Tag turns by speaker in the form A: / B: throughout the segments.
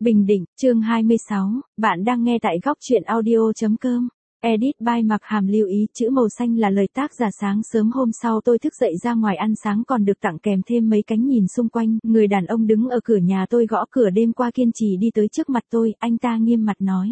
A: Bình Định, chương 26, bạn đang nghe tại góc truyện audio.com. Edit by Mặc Hàm lưu ý chữ màu xanh là lời tác giả. Sáng sớm hôm sau tôi thức dậy ra ngoài ăn sáng còn được tặng kèm thêm mấy cánh nhìn xung quanh. Người đàn ông đứng ở cửa nhà tôi gõ cửa đêm qua kiên trì đi tới trước mặt tôi, anh ta nghiêm mặt nói.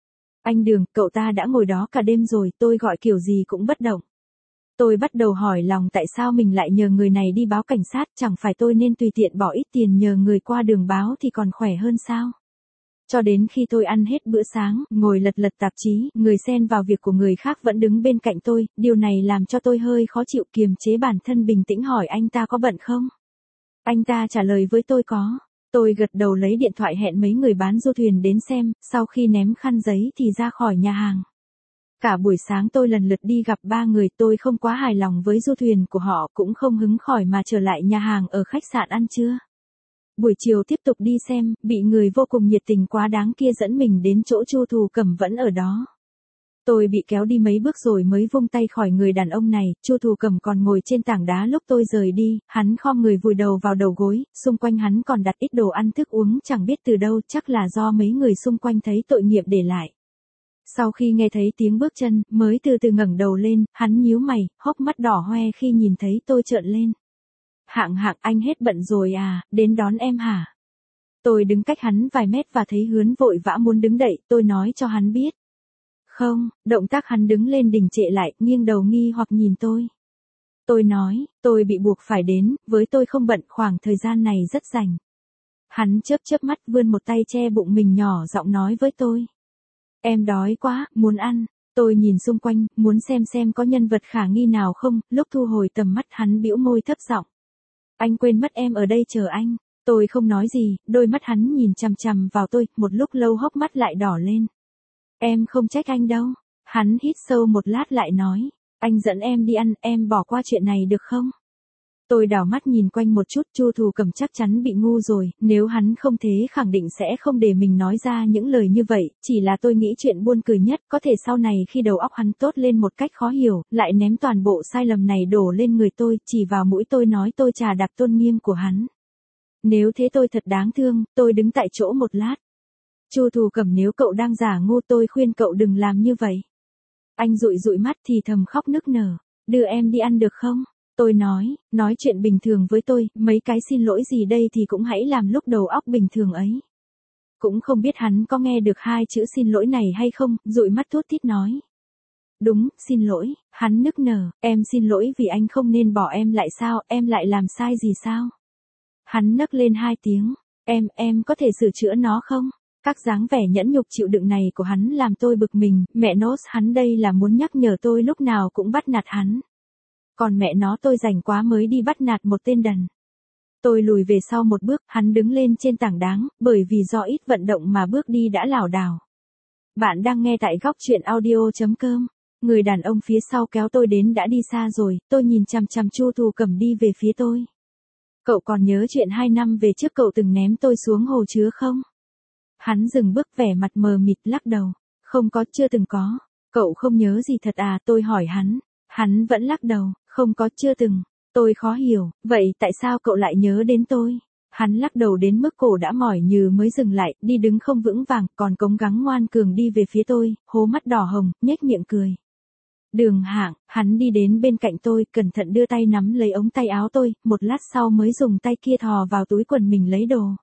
A: Anh Đường, cậu ta đã ngồi đó cả đêm rồi, tôi gọi kiểu gì cũng bất động. Tôi bắt đầu hỏi lòng tại sao mình lại nhờ người này đi báo cảnh sát, chẳng phải tôi nên tùy tiện bỏ ít tiền nhờ người qua đường báo thì còn khỏe hơn sao? Cho đến khi tôi ăn hết bữa sáng, ngồi lật lật tạp chí, người xen vào việc của người khác vẫn đứng bên cạnh tôi, điều này làm cho tôi hơi khó chịu, kiềm chế bản thân bình tĩnh hỏi anh ta có bận không? Anh ta trả lời với tôi có. Tôi gật đầu lấy điện thoại hẹn mấy người bán du thuyền đến xem, sau khi ném khăn giấy thì ra khỏi nhà hàng. Cả buổi sáng tôi lần lượt đi gặp 3 người, tôi không quá hài lòng với du thuyền của họ, cũng không hứng khỏi mà trở lại nhà hàng ở khách sạn ăn trưa. Buổi chiều tiếp tục đi xem, bị người vô cùng nhiệt tình quá đáng kia dẫn mình đến chỗ Chu Thù Cầm vẫn ở đó. Tôi bị kéo đi mấy bước rồi mới vung tay khỏi người đàn ông này. Chu Thù Cầm còn ngồi trên tảng đá lúc tôi rời đi, hắn khom người vùi đầu vào đầu gối, xung quanh hắn còn đặt ít đồ ăn thức uống chẳng biết từ đâu, chắc là do mấy người xung quanh thấy tội nghiệp để lại. Sau khi nghe thấy tiếng bước chân, mới từ từ ngẩng đầu lên, hắn nhíu mày, hốc mắt đỏ hoe khi nhìn thấy tôi trợn lên. Hạng, anh hết bận rồi à, đến đón em hả? Tôi đứng cách hắn vài mét và thấy Hướn vội vã muốn đứng dậy, tôi nói cho hắn biết. Không, động tác hắn đứng lên đình trệ lại, nghiêng đầu nghi hoặc nhìn tôi. Tôi nói, tôi bị buộc phải đến, với tôi không bận, khoảng thời gian này rất rảnh. Hắn chớp mắt vươn một tay che bụng mình nhỏ giọng nói với tôi. Em đói quá, muốn ăn. Tôi nhìn xung quanh, muốn xem có nhân vật khả nghi nào không, lúc thu hồi tầm mắt hắn bĩu môi thấp giọng. Anh quên mất em ở đây chờ anh. Tôi không nói gì, đôi mắt hắn nhìn chằm chằm vào tôi, một lúc lâu hốc mắt lại đỏ lên. Em không trách anh đâu. Hắn hít sâu một lát lại nói. Anh dẫn em đi ăn, em bỏ qua chuyện này được không? Tôi đảo mắt nhìn quanh một chút, Chu Thù Cầm chắc chắn bị ngu rồi, nếu hắn không thế khẳng định sẽ không để mình nói ra những lời như vậy, chỉ là tôi nghĩ chuyện buồn cười nhất, có thể sau này khi đầu óc hắn tốt lên một cách khó hiểu, lại ném toàn bộ sai lầm này đổ lên người tôi, chỉ vào mũi tôi nói tôi chà đạp tôn nghiêm của hắn. Nếu thế tôi thật đáng thương, tôi đứng tại chỗ một lát. Chu Thù Cầm, nếu cậu đang giả ngu tôi khuyên cậu đừng làm như vậy. Anh dụi mắt thì thầm khóc nức nở, đưa em đi ăn được không? Tôi nói chuyện bình thường với tôi, mấy cái xin lỗi gì đây thì cũng hãy làm lúc đầu óc bình thường ấy. Cũng không biết hắn có nghe được 2 chữ xin lỗi này hay không, dụi mắt thút thít nói. Đúng, xin lỗi, hắn nức nở, em xin lỗi vì anh không nên bỏ em lại sao, em lại làm sai gì sao? Hắn nấc lên 2 tiếng, em có thể sửa chữa nó không? Các dáng vẻ nhẫn nhục chịu đựng này của hắn làm tôi bực mình, mẹ nó, hắn đây là muốn nhắc nhở tôi lúc nào cũng bắt nạt hắn. Còn mẹ nó tôi rảnh quá mới đi bắt nạt một tên đần. Tôi lùi về sau một bước, hắn đứng lên trên tảng đá, bởi vì do ít vận động mà bước đi đã lảo đảo. Bạn đang nghe tại góc truyện audio.com. Người đàn ông phía sau kéo tôi đến đã đi xa rồi, tôi nhìn chằm chằm Chu Thù Cầm đi về phía tôi. Cậu còn nhớ chuyện 2 năm về trước cậu từng ném tôi xuống hồ chứa không? Hắn dừng bước vẻ mặt mờ mịt lắc đầu. Không có, chưa từng có. Cậu không nhớ gì thật à, tôi hỏi hắn. Hắn vẫn lắc đầu, không có, chưa từng. Tôi khó hiểu, vậy tại sao cậu lại nhớ đến tôi? Hắn lắc đầu đến mức cổ đã mỏi nhừ mới dừng lại, đi đứng không vững vàng, còn cố gắng ngoan cường đi về phía tôi, hố mắt đỏ hồng, nhếch miệng cười. Đường Hạng, hắn đi đến bên cạnh tôi, cẩn thận đưa tay nắm lấy ống tay áo tôi, một lát sau mới dùng tay kia thò vào túi quần mình lấy đồ.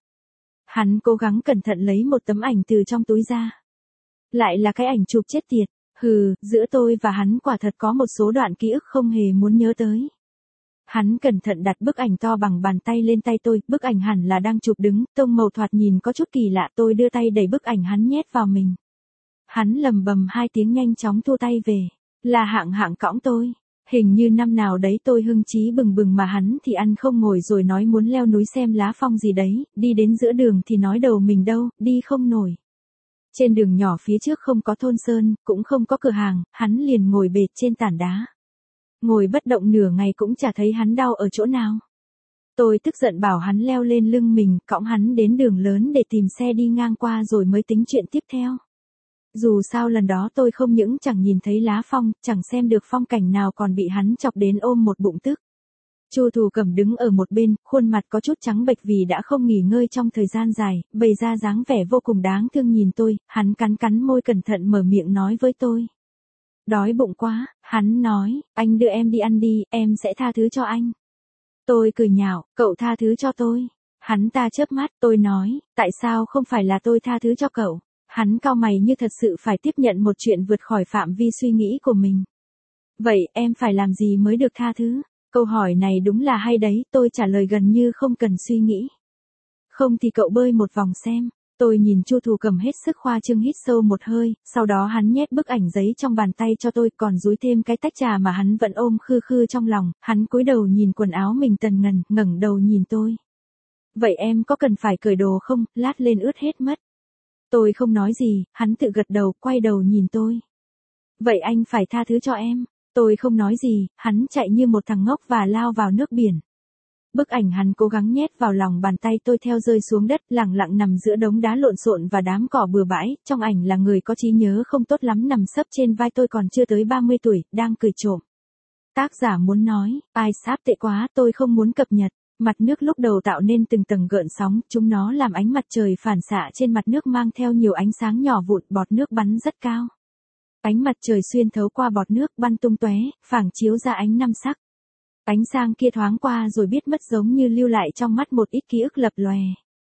A: Hắn cố gắng cẩn thận lấy một tấm ảnh từ trong túi ra. Lại là cái ảnh chụp chết tiệt. Giữa tôi và hắn quả thật có một số đoạn ký ức không hề muốn nhớ tới. Hắn cẩn thận đặt bức ảnh to bằng bàn tay lên tay tôi, bức ảnh hẳn là đang chụp đứng, tông màu thoạt nhìn có chút kỳ lạ, tôi đưa tay đẩy bức ảnh hắn nhét vào mình. Hắn lầm bầm 2 tiếng nhanh chóng thu tay về. Là Hạng cõng tôi. Hình như năm nào đấy tôi hưng chí bừng bừng mà hắn thì ăn không ngồi rồi nói muốn leo núi xem lá phong gì đấy, đi đến giữa đường thì nói đầu mình đâu, đi không nổi. Trên đường nhỏ phía trước không có thôn sơn, cũng không có cửa hàng, hắn liền ngồi bệt trên tảng đá. Ngồi bất động nửa ngày cũng chả thấy hắn đau ở chỗ nào. Tôi tức giận bảo hắn leo lên lưng mình, cõng hắn đến đường lớn để tìm xe đi ngang qua rồi mới tính chuyện tiếp theo. Dù sao lần đó tôi không những chẳng nhìn thấy lá phong, chẳng xem được phong cảnh nào còn bị hắn chọc đến ôm một bụng tức. Chu Thù Cầm đứng ở một bên, khuôn mặt có chút trắng bệch vì đã không nghỉ ngơi trong thời gian dài, bày ra dáng vẻ vô cùng đáng thương nhìn tôi, hắn cắn cắn môi cẩn thận mở miệng nói với tôi. Đói bụng quá, hắn nói, anh đưa em đi ăn đi, em sẽ tha thứ cho anh. Tôi cười nhạo, cậu tha thứ cho tôi. Hắn ta chớp mắt, tôi nói, tại sao không phải là tôi tha thứ cho cậu? Hắn cau mày như thật sự phải tiếp nhận một chuyện vượt khỏi phạm vi suy nghĩ của mình. Vậy em phải làm gì mới được tha thứ? Câu hỏi này đúng là hay đấy, tôi trả lời gần như không cần suy nghĩ. Không thì cậu bơi một vòng xem. Tôi nhìn Chu Thù Cầm hết sức khoa trương hít sâu một hơi, sau đó hắn nhét bức ảnh giấy trong bàn tay cho tôi, còn dúi thêm cái tách trà mà hắn vẫn ôm khư khư trong lòng, hắn cúi đầu nhìn quần áo mình tần ngần, ngẩng đầu nhìn tôi. Vậy em có cần phải cởi đồ không, lát lên ướt hết mất. Tôi không nói gì, hắn tự gật đầu, quay đầu nhìn tôi. Vậy anh phải tha thứ cho em. Tôi không nói gì, hắn chạy như một thằng ngốc và lao vào nước biển. Bức ảnh hắn cố gắng nhét vào lòng bàn tay tôi theo rơi xuống đất, lẳng lặng nằm giữa đống đá lộn xộn và đám cỏ bừa bãi, trong ảnh là người có trí nhớ không tốt lắm nằm sấp trên vai tôi còn chưa tới 30 tuổi, đang cười trộm. Tác giả muốn nói, ai sáp tệ quá, tôi không muốn cập nhật. Mặt nước lúc đầu tạo nên từng tầng gợn sóng, chúng nó làm ánh mặt trời phản xạ trên mặt nước mang theo nhiều ánh sáng nhỏ vụn, bọt nước bắn rất cao. Ánh mặt trời xuyên thấu qua bọt nước bắn tung tóe, phảng chiếu ra ánh năm sắc. Ánh sáng kia thoáng qua rồi biết mất giống như lưu lại trong mắt một ít ký ức lập lòe.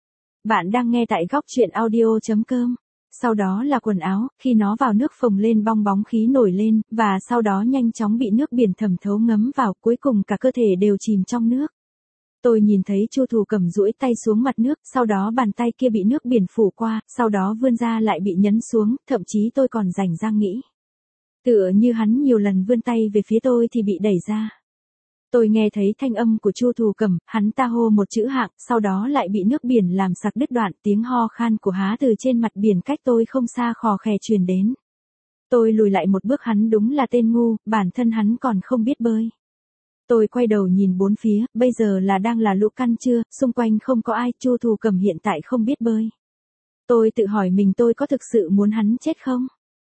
A: Bạn đang nghe tại góc truyện audio.com. Sau đó là quần áo, khi nó vào nước phồng lên bong bóng khí nổi lên, và sau đó nhanh chóng bị nước biển thẩm thấu ngấm vào, cuối cùng cả cơ thể đều chìm trong nước. Tôi nhìn thấy Chu Thù Cầm duỗi tay xuống mặt nước, sau đó bàn tay kia bị nước biển phủ qua, sau đó vươn ra lại bị nhấn xuống, thậm chí tôi còn rảnh rang nghĩ. Tựa như hắn nhiều lần vươn tay về phía tôi thì bị đẩy ra. Tôi nghe thấy thanh âm của Chu Thù Cầm, hắn ta hô một chữ hạng, sau đó lại bị nước biển làm sặc đứt đoạn, tiếng ho khan của há từ trên mặt biển cách tôi không xa khò khè truyền đến. Tôi lùi lại một bước, hắn đúng là tên ngu, bản thân hắn còn không biết bơi. Tôi quay đầu nhìn bốn phía, bây giờ đang là lũ căn trưa, xung quanh không có ai, Chu Thù Cầm hiện tại không biết bơi. Tôi tự hỏi mình tôi có thực sự muốn hắn chết không?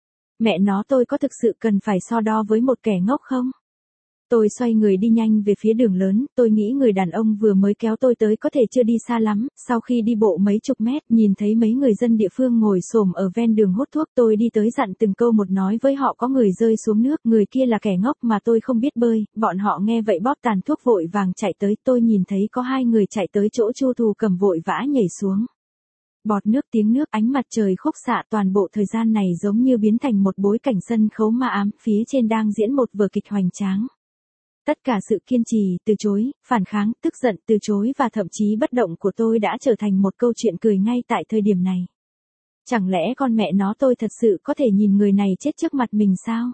A: Mẹ nó, tôi có thực sự cần phải so đo với một kẻ ngốc không? Tôi xoay người đi nhanh về phía đường lớn, tôi nghĩ người đàn ông vừa mới kéo tôi tới có thể chưa đi xa lắm, sau khi đi bộ mấy chục mét, nhìn thấy mấy người dân địa phương ngồi xổm ở ven đường hút thuốc, tôi đi tới dặn từng câu một nói với họ có người rơi xuống nước, người kia là kẻ ngốc mà tôi không biết bơi, bọn họ nghe vậy bóp tàn thuốc vội vàng chạy tới, tôi nhìn thấy có hai người chạy tới chỗ Chu Thù Cầm vội vã nhảy xuống. Bọt nước, tiếng nước, ánh mặt trời khúc xạ, toàn bộ thời gian này giống như biến thành một bối cảnh sân khấu ma ám, phía trên đang diễn một vở kịch hoành tráng. Tất cả sự kiên trì, từ chối, phản kháng, tức giận, từ chối và thậm chí bất động của tôi đã trở thành một câu chuyện cười ngay tại thời điểm này. Chẳng lẽ con mẹ nó tôi thật sự có thể nhìn người này chết trước mặt mình sao?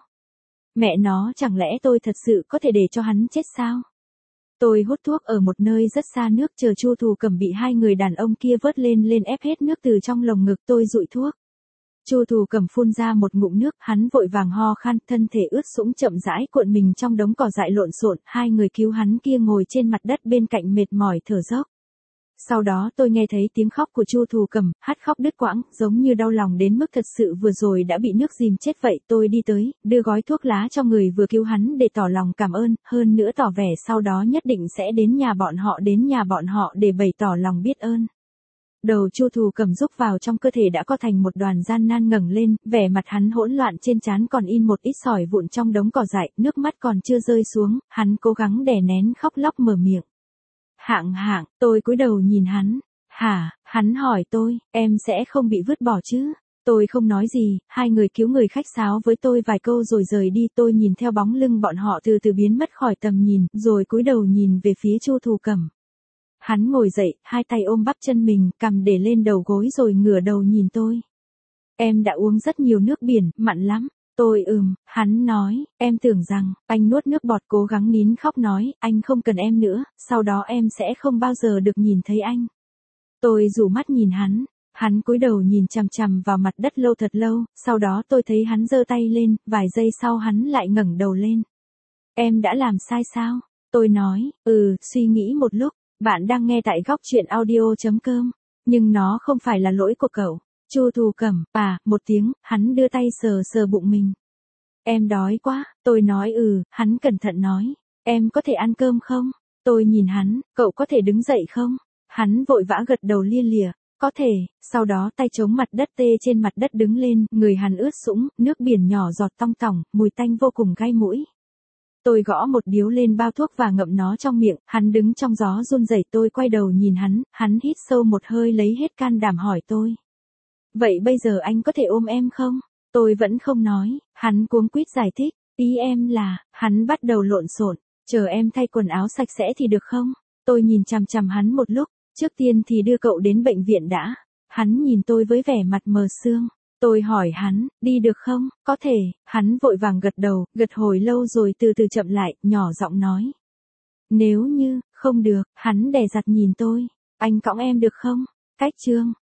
A: Mẹ nó, chẳng lẽ tôi thật sự có thể để cho hắn chết sao? Tôi hút thuốc ở một nơi rất xa nước, chờ Chu Thù Cầm bị hai người đàn ông kia vớt lên ép hết nước từ trong lồng ngực tôi dụi thuốc. Chu Thù Cầm phun ra một ngụm nước, hắn vội vàng ho khan, thân thể ướt sũng chậm rãi cuộn mình trong đống cỏ dại lộn xộn, hai người cứu hắn kia ngồi trên mặt đất bên cạnh mệt mỏi thở dốc. Sau đó tôi nghe thấy tiếng khóc của Chu Thù Cầm, hát khóc đứt quãng, giống như đau lòng đến mức thật sự vừa rồi đã bị nước dìm chết vậy. Tôi đi tới, đưa gói thuốc lá cho người vừa cứu hắn để tỏ lòng cảm ơn, hơn nữa tỏ vẻ sau đó nhất định sẽ đến nhà bọn họ để bày tỏ lòng biết ơn. Đầu Chu Thù Cầm rúc vào trong cơ thể đã co thành một đoàn, gian nan ngẩng lên, vẻ mặt hắn hỗn loạn, trên trán còn in một ít sỏi vụn trong đống cỏ dại, nước mắt còn chưa rơi xuống, hắn cố gắng đè nén khóc lóc mở miệng. Hạng, tôi cúi đầu nhìn hắn. Hả, hắn hỏi tôi, em sẽ không bị vứt bỏ chứ? Tôi không nói gì, hai người cứu người khách sáo với tôi vài câu rồi rời đi, tôi nhìn theo bóng lưng bọn họ từ từ biến mất khỏi tầm nhìn, rồi cúi đầu nhìn về phía Chu Thù Cầm. Hắn ngồi dậy, hai tay ôm bắp chân mình, cằm để lên đầu gối rồi ngửa đầu nhìn tôi. Em đã uống rất nhiều nước biển, mặn lắm. Tôi hắn nói, em tưởng rằng, anh nuốt nước bọt cố gắng nín khóc nói, anh không cần em nữa, sau đó em sẽ không bao giờ được nhìn thấy anh. Tôi rủ mắt nhìn hắn cúi đầu nhìn chằm chằm vào mặt đất lâu thật lâu, sau đó tôi thấy hắn giơ tay lên, vài giây sau hắn lại ngẩng đầu lên. Em đã làm sai sao? Tôi nói, suy nghĩ một lúc, bạn đang nghe tại góc truyện audio.com, nhưng nó không phải là lỗi của cậu. Chu Thù Cầm, một tiếng, hắn đưa tay sờ bụng mình. Em đói quá, tôi nói hắn cẩn thận nói, em có thể ăn cơm không? Tôi nhìn hắn, cậu có thể đứng dậy không? Hắn vội vã gật đầu lia lịa, có thể, sau đó tay chống mặt đất tê trên mặt đất đứng lên, người hắn ướt sũng, nước biển nhỏ giọt tong tỏng, mùi tanh vô cùng gai mũi. Tôi gõ một điếu lên bao thuốc và ngậm nó trong miệng, hắn đứng trong gió run rẩy, tôi quay đầu nhìn hắn hít sâu một hơi lấy hết can đảm hỏi tôi. Vậy bây giờ anh có thể ôm em không? Tôi vẫn không nói, hắn cuống quýt giải thích, ý em là, hắn bắt đầu lộn xộn, chờ em thay quần áo sạch sẽ thì được không? Tôi nhìn chằm chằm hắn một lúc, trước tiên thì đưa cậu đến bệnh viện đã. Hắn nhìn tôi với vẻ mặt mờ sương. Tôi hỏi hắn, đi được không? Có thể, hắn vội vàng gật đầu, gật hồi lâu rồi từ từ chậm lại, nhỏ giọng nói. Nếu như, không được, hắn đè giặt nhìn tôi. Anh cõng em được không? Cách chương.